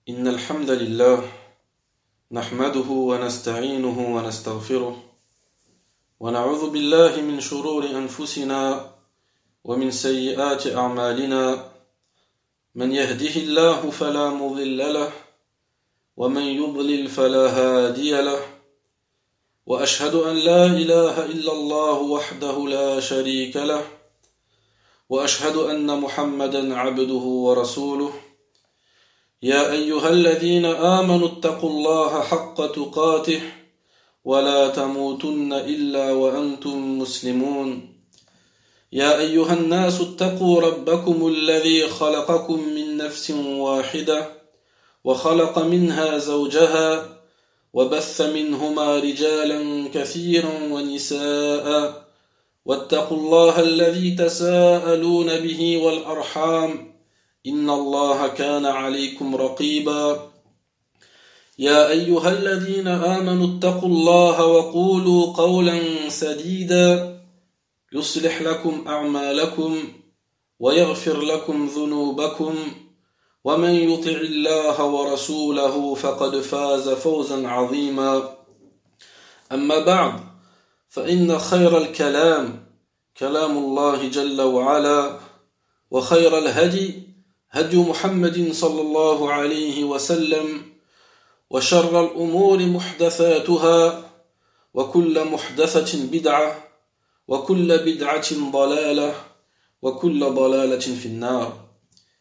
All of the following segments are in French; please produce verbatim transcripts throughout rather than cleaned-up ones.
إن الحمد لله نحمده ونستعينه ونستغفره ونعوذ بالله من شرور أنفسنا ومن سيئات أعمالنا من يهده الله فلا مضل له ومن يضلل فلا هادي له وأشهد أن لا إله إلا الله وحده لا شريك له وأشهد أن محمدا عبده ورسوله يا أيها الذين آمنوا اتقوا الله حق تقاته ولا تموتن إلا وأنتم مسلمون يا أيها الناس اتقوا ربكم الذي خلقكم من نفس واحدة وخلق منها زوجها وبث منهما رجالا كثيرا ونساء واتقوا الله الذي تساءلون به والأرحام إن الله كان عليكم رقيبا يا أيها الذين آمنوا اتقوا الله وقولوا قولا سديدا يصلح لكم أعمالكم ويغفر لكم ذنوبكم ومن يطع الله ورسوله فقد فاز فوزا عظيما أما بعد فإن خير الكلام كلام الله جل وعلا وخير الهدي هدي محمد صلى الله عليه وسلم وشر الأمور محدثاتها وكل محدثة بدعة وكل بدعة ضلالة وكل ضلالة في النار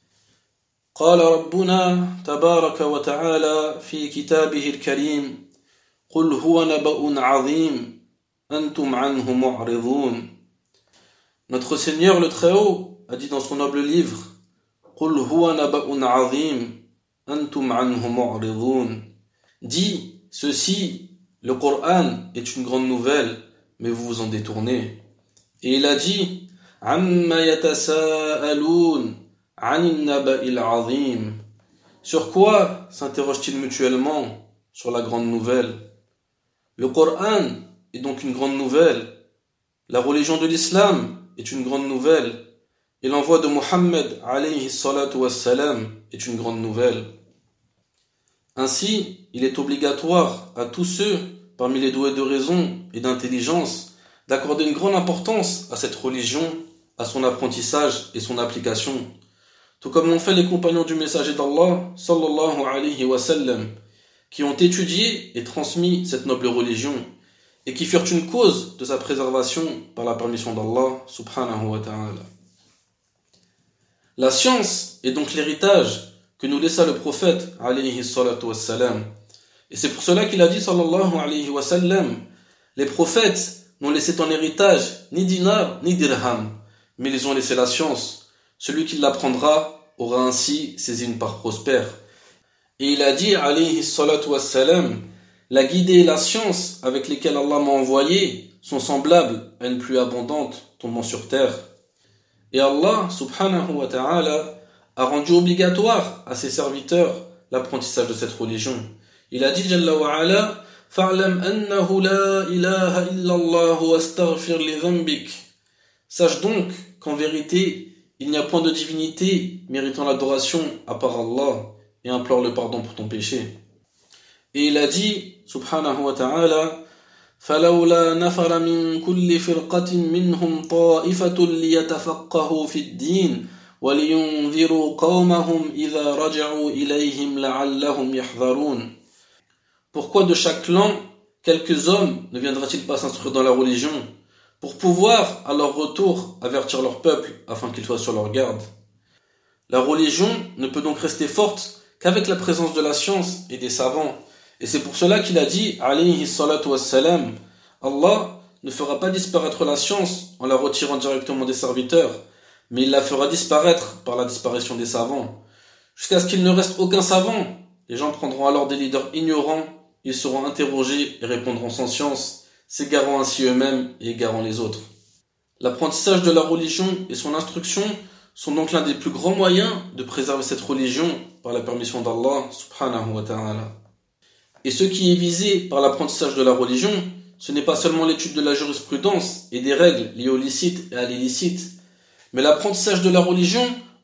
قال ربنا تبارك وتعالى في كتابه الكريم قل هو نبأ عظيم أنتم عنه معرضون. Notre Seigneur le Très-Haut a dit dans son noble livre قل هو نبأ عظيم أنتم عنه معرضون. Dis, ceci, le Coran est une grande nouvelle, mais vous vous en détournez. Et il a dit عما يتساءلون عن النبأ العظيم. Sur quoi s'interrogent-ils mutuellement? Sur la grande nouvelle. Le Coran est donc une grande nouvelle. La religion de l'islam est une grande nouvelle. Et l'envoi de Muhammad alayhi salatu wassalam est une grande nouvelle. Ainsi, il est obligatoire à tous ceux, parmi les doués de raison et d'intelligence, d'accorder une grande importance à cette religion, à son apprentissage et son application. Tout comme l'ont fait les compagnons du messager d'Allah, sallallahu alayhi wa sallam, qui ont étudié et transmis cette noble religion, et qui furent une cause de sa préservation par la permission d'Allah, subhanahu wa ta'ala. La science est donc l'héritage que nous laissa le prophète, alayhi salatu wassalam. Et c'est pour cela qu'il a dit, sallallahu alayhi wa sallam, les prophètes n'ont laissé en héritage ni dinar ni dirham, mais ils ont laissé la science. Celui qui l'apprendra aura ainsi saisi une part prospère. Et il a dit, alayhi salatu wassalam, la guidée et la science avec lesquelles Allah m'a envoyé sont semblables à une pluie abondante tombant sur terre. Et Allah, subhanahu wa ta'ala, a rendu obligatoire à ses serviteurs l'apprentissage de cette religion. Il a dit, Jalla wa ala, fa'lam annahu la ilaha illallah wa astaghfir li dhanbik. Sache donc qu'en vérité, il n'y a point de divinité méritant l'adoration à part Allah, et implore le pardon pour ton péché. Et il a dit, subhanahu wa ta'ala, فَلَوْلَا نَفَرَ مِنْ كُلِّ فِرْقَةٍ مِّنْهُمْ طَائِفَةٌ لِيَتَفَقَّهُوا فِي الدِّينِ وَلِيُنْذِرُوا قَوْمَهُمْ إِذَا رَجَعُوا إِلَيْهِمْ لَعَلَّهُمْ يَحْذَرُونَ. Pourquoi de chaque clan, quelques hommes ne viendraient-ils pas s'instruire dans la religion, pour pouvoir, à leur retour, avertir leur peuple, afin qu'ils soient sur leur garde? La religion ne peut donc rester forte qu'avec la présence de la science et des savants. Et c'est pour cela qu'il a dit, alayhi salatu wassalam, Allah ne fera pas disparaître la science en la retirant directement des serviteurs, mais il la fera disparaître par la disparition des savants. Jusqu'à ce qu'il ne reste aucun savant, les gens prendront alors des leaders ignorants, ils seront interrogés et répondront sans science, s'égarant ainsi eux-mêmes et égarant les autres. L'apprentissage de la religion et son instruction sont donc l'un des plus grands moyens de préserver cette religion par la permission d'Allah subhanahu wa ta'ala. Et ce qui est visé par l'apprentissage de la religion, ce n'est pas seulement l'étude de la jurisprudence et des règles liées au licite et à l'illicite, mais l'apprentissage de la religion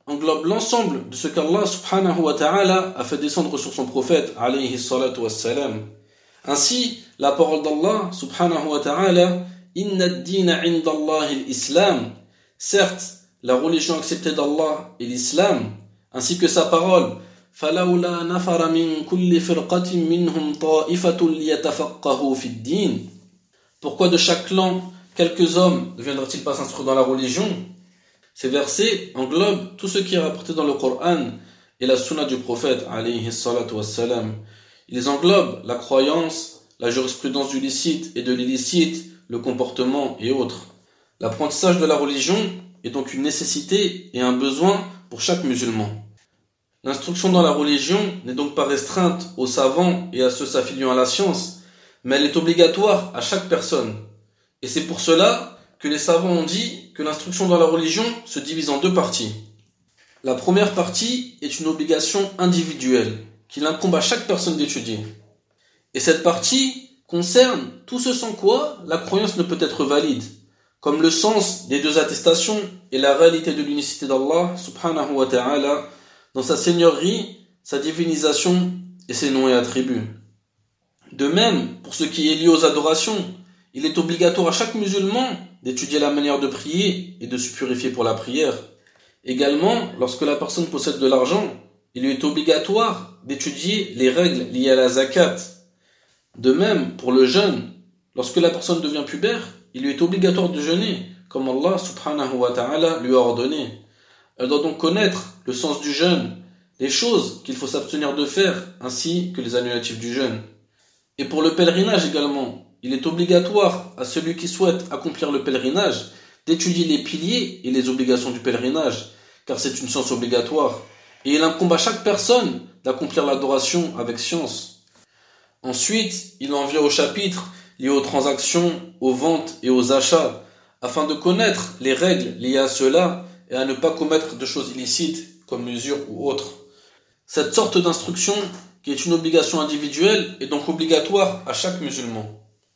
englobe l'ensemble de ce qu'Allah subhanahu wa ta'ala a fait descendre sur son prophète alayhi salatu wassalam. Ainsi, la parole d'Allah subhanahu wa ta'ala, inna ad-dina 'inda Allahi al-islam, certes, la religion acceptée d'Allah est l'islam, ainsi que sa parole, فَلَوْلَا نَفَرَ مِنْ كُلِّ فِرْقَةٍ مِّنْهُمْ طَائِفَةٌ لِيَتَفَقَّهُوا فِي الدِّينِ. Pourquoi de chaque clan, quelques hommes ne viendraient-ils pas s'inscrire dans la religion? Ces versets englobent tout ce qui est rapporté dans le Coran et la sunna du prophète alayhi salatu wassalam. Ils englobent la croyance, la jurisprudence du licite et de l'illicite, le comportement et autres. L'apprentissage de la religion est donc une nécessité et un besoin pour chaque musulman. L'instruction dans la religion n'est donc pas restreinte aux savants et à ceux s'affiliant à la science, mais elle est obligatoire à chaque personne. Et c'est pour cela que les savants ont dit que l'instruction dans la religion se divise en deux parties. La première partie est une obligation individuelle, qu'il incombe à chaque personne d'étudier. Et cette partie concerne tout ce sans quoi la croyance ne peut être valide, comme le sens des deux attestations et la réalité de l'unicité d'Allah subhanahu wa ta'ala dans sa seigneurie, sa divinisation et ses noms et attributs. De même, pour ce qui est lié aux adorations, il est obligatoire à chaque musulman d'étudier la manière de prier et de se purifier pour la prière. Également, lorsque la personne possède de l'argent, il lui est obligatoire d'étudier les règles liées à la zakat. De même, pour le jeûne, lorsque la personne devient pubère, il lui est obligatoire de jeûner, comme Allah subhanahu wa ta'ala lui a ordonné. Elle doit donc connaître le sens du jeûne, les choses qu'il faut s'abstenir de faire, ainsi que les annulatifs du jeûne. Et pour le pèlerinage également, il est obligatoire à celui qui souhaite accomplir le pèlerinage d'étudier les piliers et les obligations du pèlerinage, car c'est une science obligatoire. Et il incombe à chaque personne d'accomplir l'adoration avec science. Ensuite, il en vient au chapitre lié aux transactions, aux ventes et aux achats, afin de connaître les règles liées à cela et à ne pas commettre de choses illicites comme l'usure ou autre. Cette sorte d'instruction, qui est une obligation individuelle, est donc obligatoire à chaque musulman.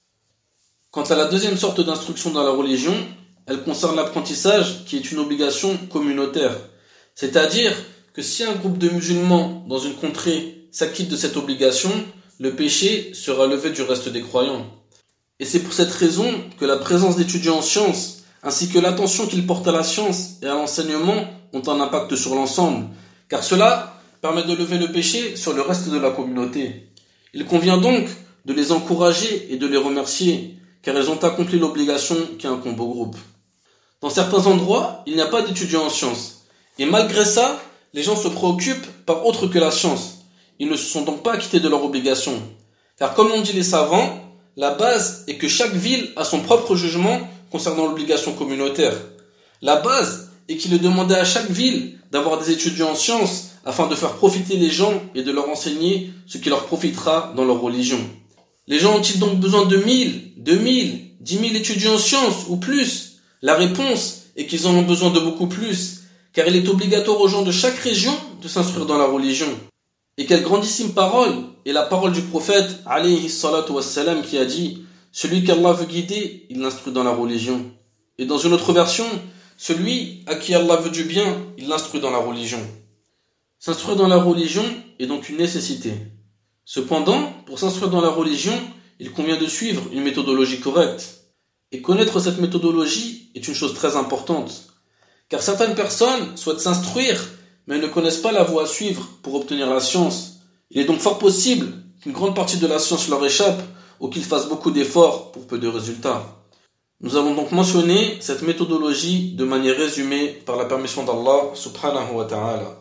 Quant à la deuxième sorte d'instruction dans la religion, elle concerne l'apprentissage, qui est une obligation communautaire. C'est-à-dire que si un groupe de musulmans dans une contrée s'acquitte de cette obligation, le péché sera levé du reste des croyants. Et c'est pour cette raison que la présence d'étudiants en sciences, ainsi que l'attention qu'ils portent à la science et à l'enseignement ont un impact sur l'ensemble, car cela permet de lever le péché sur le reste de la communauté. Il convient donc de les encourager et de les remercier, car ils ont accompli l'obligation qui incombe au groupe. Dans certains endroits, il n'y a pas d'étudiants en sciences, et malgré ça, les gens se préoccupent par autre que la science. Ils ne se sont donc pas acquittés de leur obligation. Car comme l'ont dit les savants, la base est que chaque ville a son propre jugement concernant l'obligation communautaire. La base est qu'il est demandé à chaque ville d'avoir des étudiants en sciences afin de faire profiter les gens et de leur enseigner ce qui leur profitera dans leur religion. Les gens ont-ils donc besoin de mille, deux mille, dix mille étudiants en sciences ou plus? La réponse est qu'ils en ont besoin de beaucoup plus, car il est obligatoire aux gens de chaque région de s'instruire dans la religion. Et quelle grandissime parole est la parole du prophète alayhi salatu wassalam qui a dit « Celui qu'Allah veut guider, il l'instruit dans la religion. » Et dans une autre version, « Celui à qui Allah veut du bien, il l'instruit dans la religion. » S'instruire dans la religion est donc une nécessité. Cependant, pour s'instruire dans la religion, il convient de suivre une méthodologie correcte. Et connaître cette méthodologie est une chose très importante. Car certaines personnes souhaitent s'instruire, mais ne connaissent pas la voie à suivre pour obtenir la science. Il est donc fort possible qu'une grande partie de la science leur échappe ou qu'ils fassent beaucoup d'efforts pour peu de résultats. Nous allons donc mentionner cette méthodologie de manière résumée par la permission d'Allah subhanahu wa ta'ala.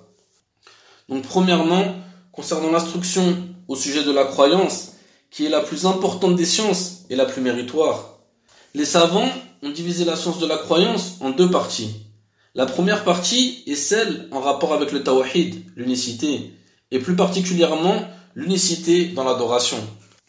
Donc premièrement, concernant l'instruction au sujet de la croyance, qui est la plus importante des sciences et la plus méritoire. Les savants ont divisé la science de la croyance en deux parties. La première partie est celle en rapport avec le tawhid, l'unicité, et plus particulièrement l'unicité dans l'adoration.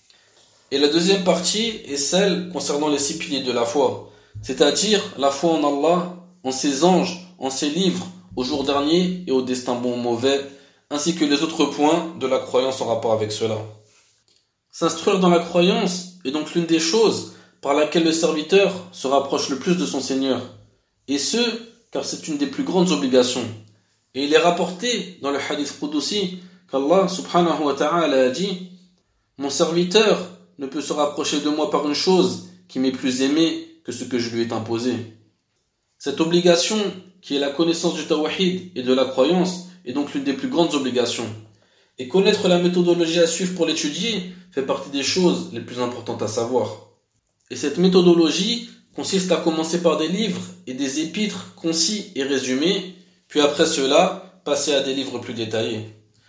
Et la deuxième partie est celle concernant les six piliers de la foi, c'est-à-dire la foi en Allah, en ses anges, en ses livres, au jour dernier et au destin bon ou mauvais, ainsi que les autres points de la croyance en rapport avec cela. S'instruire dans la croyance est donc l'une des choses par laquelle le serviteur se rapproche le plus de son Seigneur, et ce, car c'est une des plus grandes obligations. Et il est rapporté dans le hadith Qudusi qu'Allah subhanahu wa ta'ala a dit: mon serviteur ne peut se rapprocher de moi par une chose qui m'est plus aimée que ce que je lui ai imposé. Cette obligation, qui est la connaissance du tawhid et de la croyance, est donc l'une des plus grandes obligations. Et connaître la méthodologie à suivre pour l'étudier fait partie des choses les plus importantes à savoir. Et cette méthodologie consiste à commencer par des livres et des épîtres concis et résumés, puis après cela, passer à des livres plus détaillés.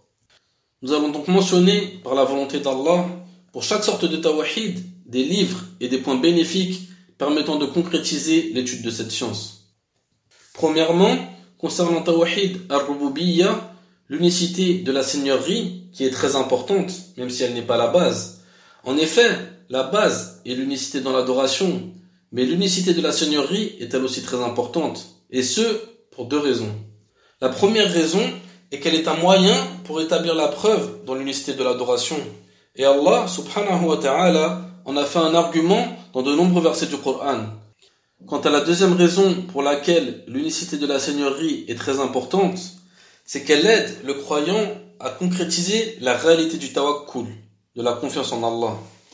Nous allons donc mentionner, par la volonté d'Allah, pour chaque sorte de tawhid, des livres et des points bénéfiques permettant de concrétiser l'étude de cette science. Premièrement, concernant tawhid al-rububiyya, l'unicité de la seigneurie, qui est très importante, même si elle n'est pas la base. En effet, la base est l'unicité dans l'adoration, mais l'unicité de la seigneurie est elle aussi très importante, et ce, pour deux raisons. La première raison est qu'elle est un moyen pour établir la preuve dans l'unicité de l'adoration. Et Allah, subhanahu wa ta'ala, en a fait un argument dans de nombreux versets du Coran. Quant à la deuxième raison pour laquelle l'unicité de la seigneurie est très importante, c'est qu'elle aide le croyant à concrétiser la réalité du tawakkul, de la confiance en Allah.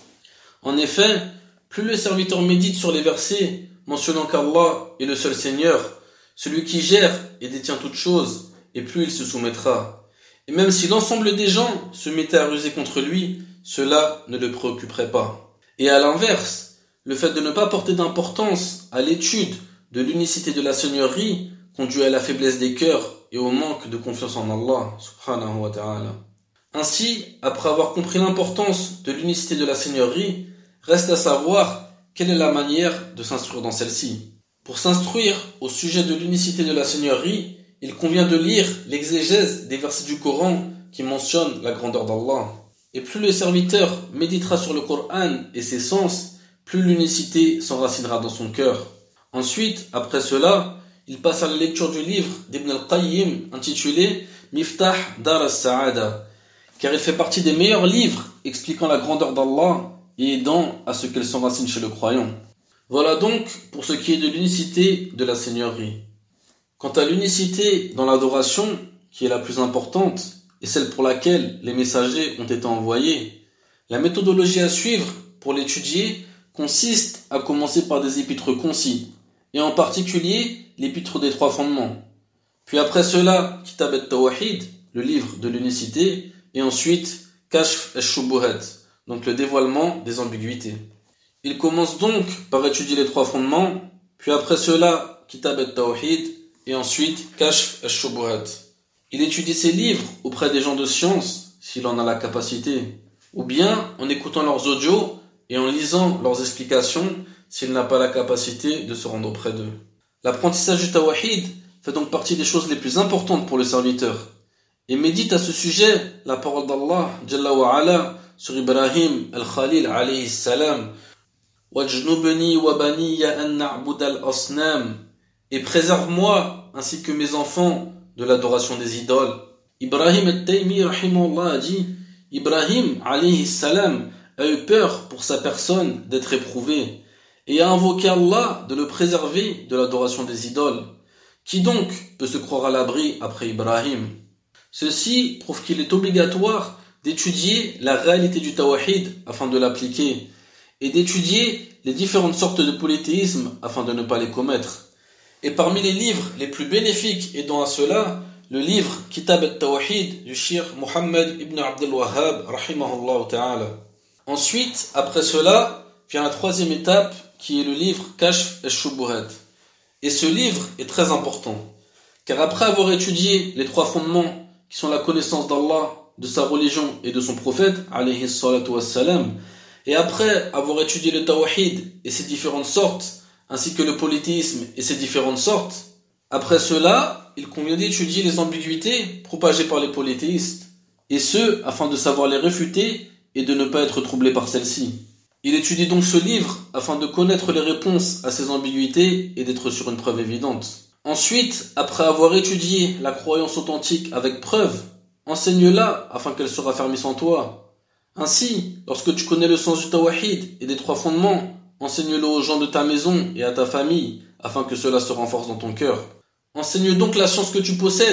En effet, plus le serviteur médite sur les versets mentionnant qu'Allah est le seul Seigneur, celui qui gère et détient toutes choses, et plus il se soumettra. Et même si l'ensemble des gens se mettaient à ruser contre lui, cela ne le préoccuperait pas. Et à l'inverse, le fait de ne pas porter d'importance à l'étude de l'unicité de la seigneurie conduit à la faiblesse des cœurs et au manque de confiance en Allah, subhanahu wa ta'ala. Ainsi, après avoir compris l'importance de l'unicité de la seigneurie, reste à savoir quelle est la manière de s'instruire dans celle-ci. Pour s'instruire au sujet de l'unicité de la seigneurie, il convient de lire l'exégèse des versets du Coran qui mentionnent la grandeur d'Allah. Et plus le serviteur méditera sur le Coran et ses sens, plus l'unicité s'enracinera dans son cœur. Ensuite, après cela, il passe à la lecture du livre d'Ibn al-Qayyim intitulé Miftah Dar al-Sa'ada, car il fait partie des meilleurs livres expliquant la grandeur d'Allah et aidant à ce qu'elle s'enracine chez le croyant. Voilà donc pour ce qui est de l'unicité de la seigneurie. Quant à l'unicité dans l'adoration, qui est la plus importante, et celle pour laquelle les messagers ont été envoyés, la méthodologie à suivre pour l'étudier consiste à commencer par des épîtres concis, et en particulier l'épître des trois fondements. Puis après cela, Kitab al-Tawhid, le livre de l'unicité, et ensuite Kashf al-Shubuhat, donc le dévoilement des ambiguïtés. Il commence donc par étudier les trois fondements, puis après cela Kitab al-Tawhid, et ensuite Kashf al-Shubuhat. Il étudie ses livres auprès des gens de science, s'il en a la capacité, ou bien en écoutant leurs audios et en lisant leurs explications, s'il n'a pas la capacité de se rendre auprès d'eux. L'apprentissage du tawhid fait donc partie des choses les plus importantes pour le serviteur. Et médite à ce sujet la parole d'Allah Jalla wa Ala sur Ibrahim al-Khalil alayhi salam: Wajnubni wa baniya an na'bud al-asnam, et préserve-moi ainsi que mes enfants de l'adoration des idoles. Ibrahim al-Taymi rahimahullah a dit: Ibrahim alayhi salam a eu peur pour sa personne d'être éprouvé et a invoqué Allah de le préserver de l'adoration des idoles. Qui donc peut se croire à l'abri après Ibrahim? Ceci prouve qu'il est obligatoire d'étudier la réalité du tawhid afin de l'appliquer et d'étudier les différentes sortes de polythéisme afin de ne pas les commettre. Et parmi les livres les plus bénéfiques aidant à cela, le livre Kitab al-Tawhid du Cheikh Muhammad ibn Abdul Wahhab rahimahullah ta'ala. Ensuite, après cela, vient la troisième étape qui est le livre Kashf al-Shubuhat. Et ce livre est très important, car après avoir étudié les trois fondements qui sont la connaissance d'Allah, de sa religion et de son prophète, alayhi salatu wassalam, et après avoir étudié le tawhid et ses différentes sortes, ainsi que le polythéisme et ses différentes sortes, après cela, il convient d'étudier les ambiguïtés propagées par les polythéistes, et ce, afin de savoir les réfuter et de ne pas être troublé par celles-ci. Il étudie donc ce livre afin de connaître les réponses à ces ambiguïtés et d'être sur une preuve évidente. Ensuite, après avoir étudié la croyance authentique avec preuve, enseigne-la afin qu'elle se raffermisse en toi. Ainsi, lorsque tu connais le sens du tawhid et des trois fondements, enseigne-le aux gens de ta maison et à ta famille afin que cela se renforce dans ton cœur. Enseigne donc la science que tu possèdes,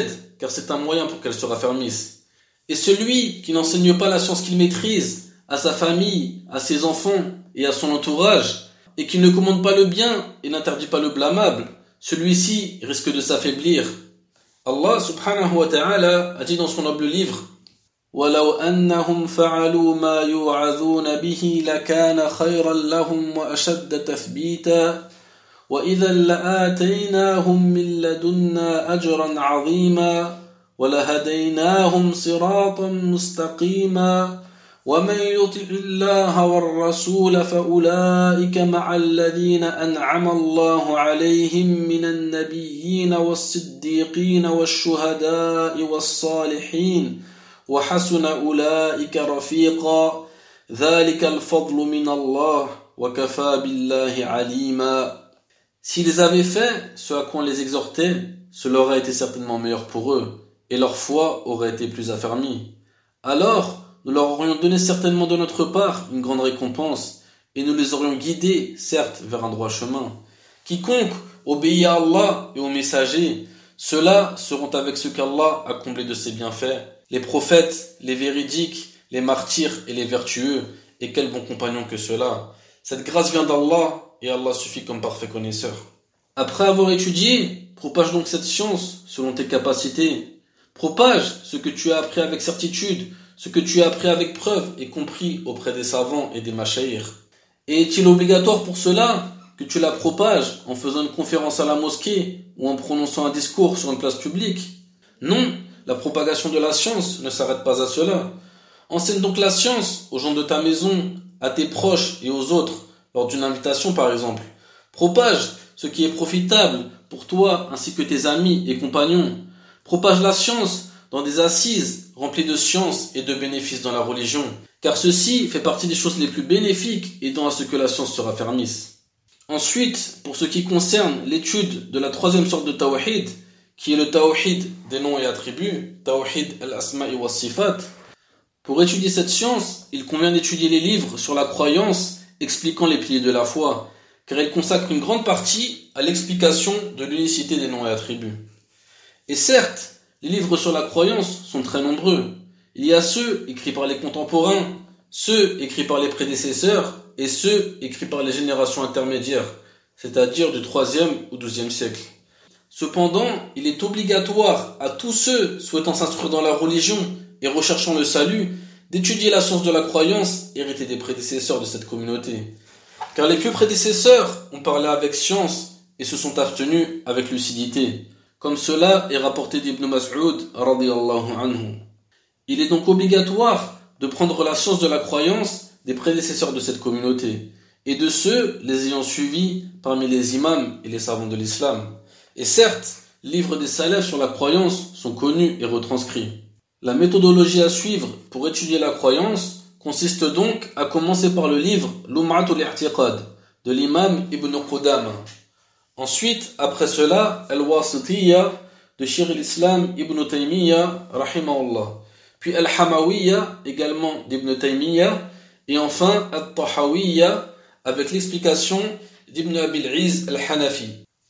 car c'est un moyen pour qu'elle se raffermisse. Et celui qui n'enseigne pas la science qu'il maîtrise à sa famille, à ses enfants et à son entourage, et qui ne commande pas le bien et n'interdit pas le blâmable, celui-ci risque de s'affaiblir. Allah subhanahu wa ta'ala a dit dans son noble livre: وَلَوْ أَنَّهُمْ فَعَلُوا مَا يُوعَظُونَ بِهِ لَكَانَ خَيْرًا لَهُمْ وَأَشَدَّ تَثْبِيتًا وَإِذًا لَآتَيْنَاهُمْ مِنْ لَدُنَّا أَجْرًا عَظِيمًا وَلَهَدَيْنَاهُمْ صِرَاطًا مُسْتَقِيمًا وَمَنْ يُطِعِ اللَّهَ وَالرَّسُولَ فَأُولَئِكَ مَعَ الَّذِينَ أَنْعَمَ اللَّهُ عَلَيْهِمْ مِنَ النَّبِيِّينَ وَالصِّدِّيقِينَ وَالشُّهَدَاءِ وَالصَّالِحِينَ وَحَسُنَ أُولَئِكَ رَفِيقًا ذَلِكَ الْفَضْلُ مِنَ اللَّهِ وَكَفَى بِاللَّهِ عَلِيمًا. S'ils avaient fait ce à quoi on les exhortait, cela aurait été certainement meilleur pour eux, et leur foi aurait été plus affermie. Alors, nous leur aurions donné certainement de notre part une grande récompense, et nous les aurions guidés, certes, vers un droit chemin. Quiconque obéit à Allah et aux messagers, ceux-là seront avec ce qu'Allah a comblé de ses bienfaits, les prophètes, les véridiques, les martyrs et les vertueux, et quels bons compagnons que ceux-là. Cette grâce vient d'Allah, et Allah suffit comme parfait connaisseur. Après avoir étudié, propage donc cette science selon tes capacités. Propage ce que tu as appris avec certitude, ce que tu as appris avec preuve et compris auprès des savants et des mashaïrs. Et est-il obligatoire pour cela que tu la propages en faisant une conférence à la mosquée ou en prononçant un discours sur une place publique? Non, la propagation de la science ne s'arrête pas à cela. Enseigne donc la science aux gens de ta maison, à tes proches et aux autres, lors d'une invitation par exemple. Propage ce qui est profitable pour toi ainsi que tes amis et compagnons. Propage la science dans des assises remplies de science et de bénéfices dans la religion, car ceci fait partie des choses les plus bénéfiques aidant à ce que la science se raffermisse. Ensuite, pour ce qui concerne l'étude de la troisième sorte de tawhid, qui est le tawhid des noms et attributs, tawhid al-asma'i wa sifat, pour étudier cette science, il convient d'étudier les livres sur la croyance expliquant les piliers de la foi, car ils consacrent une grande partie à l'explication de l'unicité des noms et attributs. Et certes, les livres sur la croyance sont très nombreux. Il y a ceux écrits par les contemporains, ceux écrits par les prédécesseurs et ceux écrits par les générations intermédiaires, c'est-à-dire du troisième ou douzième siècle. Cependant, il est obligatoire à tous ceux souhaitant s'instruire dans la religion et recherchant le salut d'étudier la science de la croyance héritée des prédécesseurs de cette communauté. Car les pieux prédécesseurs ont parlé avec science et se sont abstenus avec lucidité, comme cela est rapporté d'Ibn Mas'ud radiyallahu anhu. Il est donc obligatoire de prendre la science de la croyance des prédécesseurs de cette communauté et de ceux les ayant suivis parmi les imams et les savants de l'islam. Et certes, les livres des salafs sur la croyance sont connus et retranscrits. La méthodologie à suivre pour étudier la croyance consiste donc à commencer par le livre Lum'atul i'tiqad de l'imam Ibn Qudama. Ensuite, après cela, Al-Wasitiyya de Shaykh al-Islam Ibn Taymiyyah rahimahullah. Puis Al-Hamawiyya également d'Ibn Taymiyyah. Et enfin, Al-Tahawiyya avec l'explication d'Ibn Abil Izz al-Hanafi.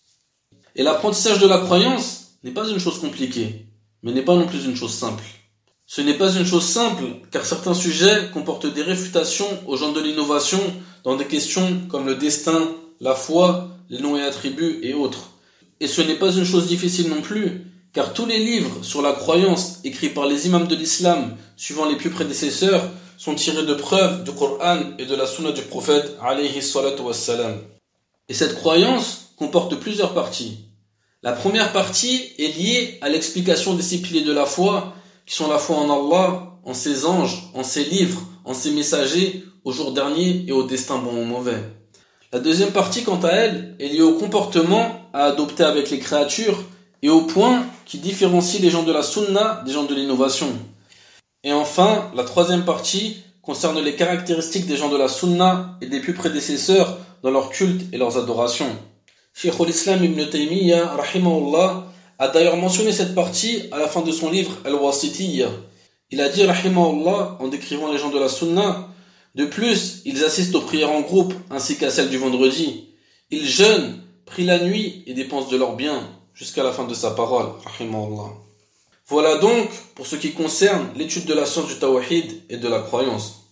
Et l'apprentissage de la croyance n'est pas une chose compliquée, mais n'est pas non plus une chose simple. Ce n'est pas une chose simple, car certains sujets comportent des réfutations aux gens de l'innovation dans des questions comme le destin, la foi, les noms et attributs et autres. Et ce n'est pas une chose difficile non plus, car tous les livres sur la croyance écrits par les imams de l'islam, suivant les plus prédécesseurs, sont tirés de preuves du Coran et de la Sunna du prophète alayhi salatu wassalam. Et cette croyance comporte plusieurs parties. La première partie est liée à l'explication des six piliers de la foi, qui sont la foi en Allah, en ses anges, en ses livres, en ses messagers, au jour dernier et au destin bon ou mauvais. La deuxième partie, quant à elle, est liée au comportement à adopter avec les créatures et au point qui différencie les gens de la sunna des gens de l'innovation. Et enfin, la troisième partie concerne les caractéristiques des gens de la sunna et des plus prédécesseurs dans leur culte et leurs adorations. Shaykh al-Islam Ibn Taymiyyah rahimahullah a d'ailleurs mentionné cette partie à la fin de son livre Al-Wasitiyya. Il a dit rahimahullah en décrivant les gens de la sunna: de plus, ils assistent aux prières en groupe ainsi qu'à celles du vendredi. Ils jeûnent, prient la nuit et dépensent de leurs biens jusqu'à la fin de sa parole rahimahullah. Voilà donc pour ce qui concerne l'étude de la science du tawhid et de la croyance.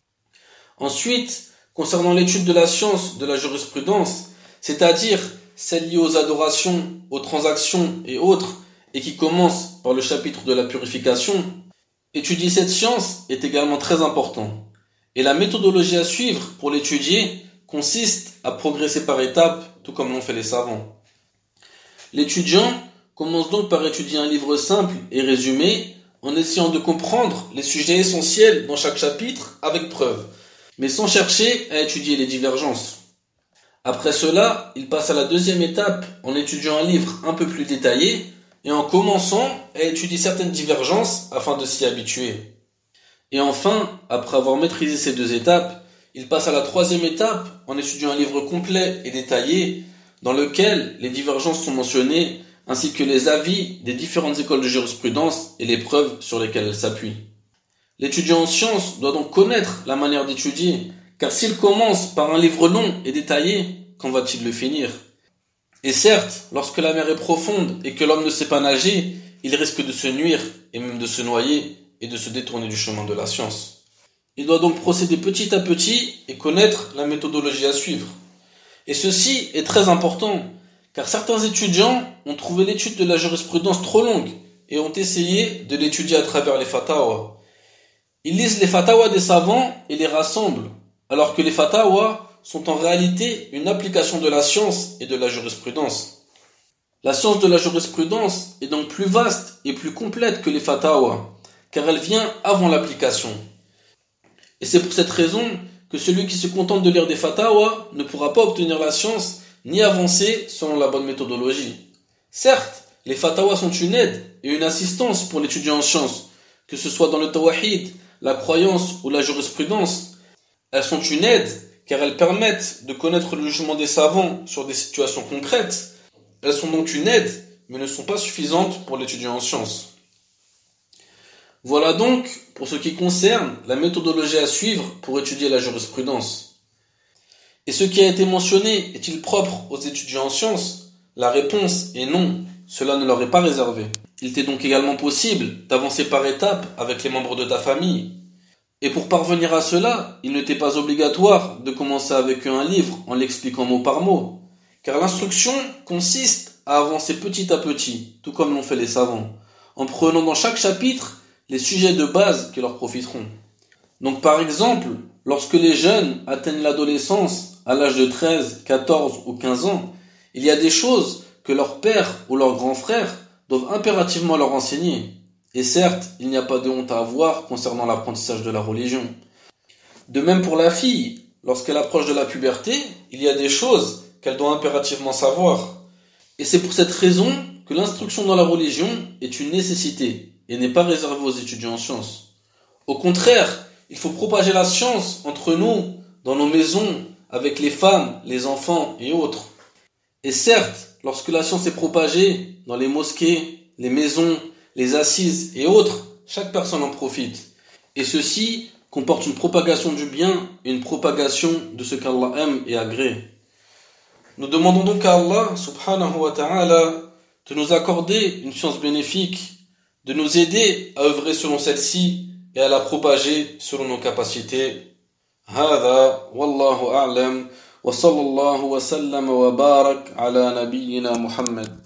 Ensuite, concernant l'étude de la science de la jurisprudence, c'est-à-dire celle liée aux adorations, aux transactions et autres, et qui commence par le chapitre de la purification, étudier cette science est également très important. Et la méthodologie à suivre pour l'étudier consiste à progresser par étapes, tout comme l'ont fait les savants. L'étudiant commence donc par étudier un livre simple et résumé, en essayant de comprendre les sujets essentiels dans chaque chapitre avec preuve, mais sans chercher à étudier les divergences. Après cela, il passe à la deuxième étape en étudiant un livre un peu plus détaillé et en commençant à étudier certaines divergences afin de s'y habituer. Et enfin, après avoir maîtrisé ces deux étapes, il passe à la troisième étape en étudiant un livre complet et détaillé dans lequel les divergences sont mentionnées ainsi que les avis des différentes écoles de jurisprudence et les preuves sur lesquelles elles s'appuient. L'étudiant en sciences doit donc connaître la manière d'étudier, car s'il commence par un livre long et détaillé, quand va-t-il le finir ? Et certes, lorsque la mer est profonde et que l'homme ne sait pas nager, il risque de se nuire et même de se noyer et de se détourner du chemin de la science. Il doit donc procéder petit à petit et connaître la méthodologie à suivre. Et ceci est très important, car certains étudiants ont trouvé l'étude de la jurisprudence trop longue et ont essayé de l'étudier à travers les fatawas. Ils lisent les fatawas des savants et les rassemblent, alors que les fatawas sont en réalité une application de la science et de la jurisprudence. La science de la jurisprudence est donc plus vaste et plus complète que les fatawas, car elle vient avant l'application. Et c'est pour cette raison que celui qui se contente de lire des fatawas ne pourra pas obtenir la science ni avancer selon la bonne méthodologie. Certes, les fatawas sont une aide et une assistance pour l'étudiant en sciences, que ce soit dans le tawhid, la croyance ou la jurisprudence. Elles sont une aide car elles permettent de connaître le jugement des savants sur des situations concrètes. Elles sont donc une aide, mais ne sont pas suffisantes pour l'étudiant en sciences. Voilà donc pour ce qui concerne la méthodologie à suivre pour étudier la jurisprudence. Et ce qui a été mentionné est-il propre aux étudiants en sciences ? La réponse est non, cela ne leur est pas réservé. Il t'est donc également possible d'avancer par étapes avec les membres de ta famille. Et pour parvenir à cela, il ne t'est pas obligatoire de commencer avec un livre en l'expliquant mot par mot, car l'instruction consiste à avancer petit à petit, tout comme l'ont fait les savants, en prenant dans chaque chapitre les sujets de base qui leur profiteront. Donc par exemple, lorsque les jeunes atteignent l'adolescence à l'âge de treize, quatorze ou quinze ans, il y a des choses que leur père ou leur grand frère doivent impérativement leur enseigner. Et certes, il n'y a pas de honte à avoir concernant l'apprentissage de la religion. De même pour la fille, lorsqu'elle approche de la puberté, il y a des choses qu'elle doit impérativement savoir. Et c'est pour cette raison que l'instruction dans la religion est une nécessité et n'est pas réservée aux étudiants en sciences. Au contraire, il faut propager la science entre nous, dans nos maisons, avec les femmes, les enfants et autres. Et certes, lorsque la science est propagée dans les mosquées, les maisons, les assises et autres, chaque personne en profite. Et ceci comporte une propagation du bien et une propagation de ce qu'Allah aime et agrée. Nous demandons donc à Allah, subhanahu wa ta'ala, de nous accorder une science bénéfique, de nous aider à œuvrer selon celle-ci et à la propager selon nos capacités. هذا والله أعلم وصلى الله وسلم وبارك على نبينا محمد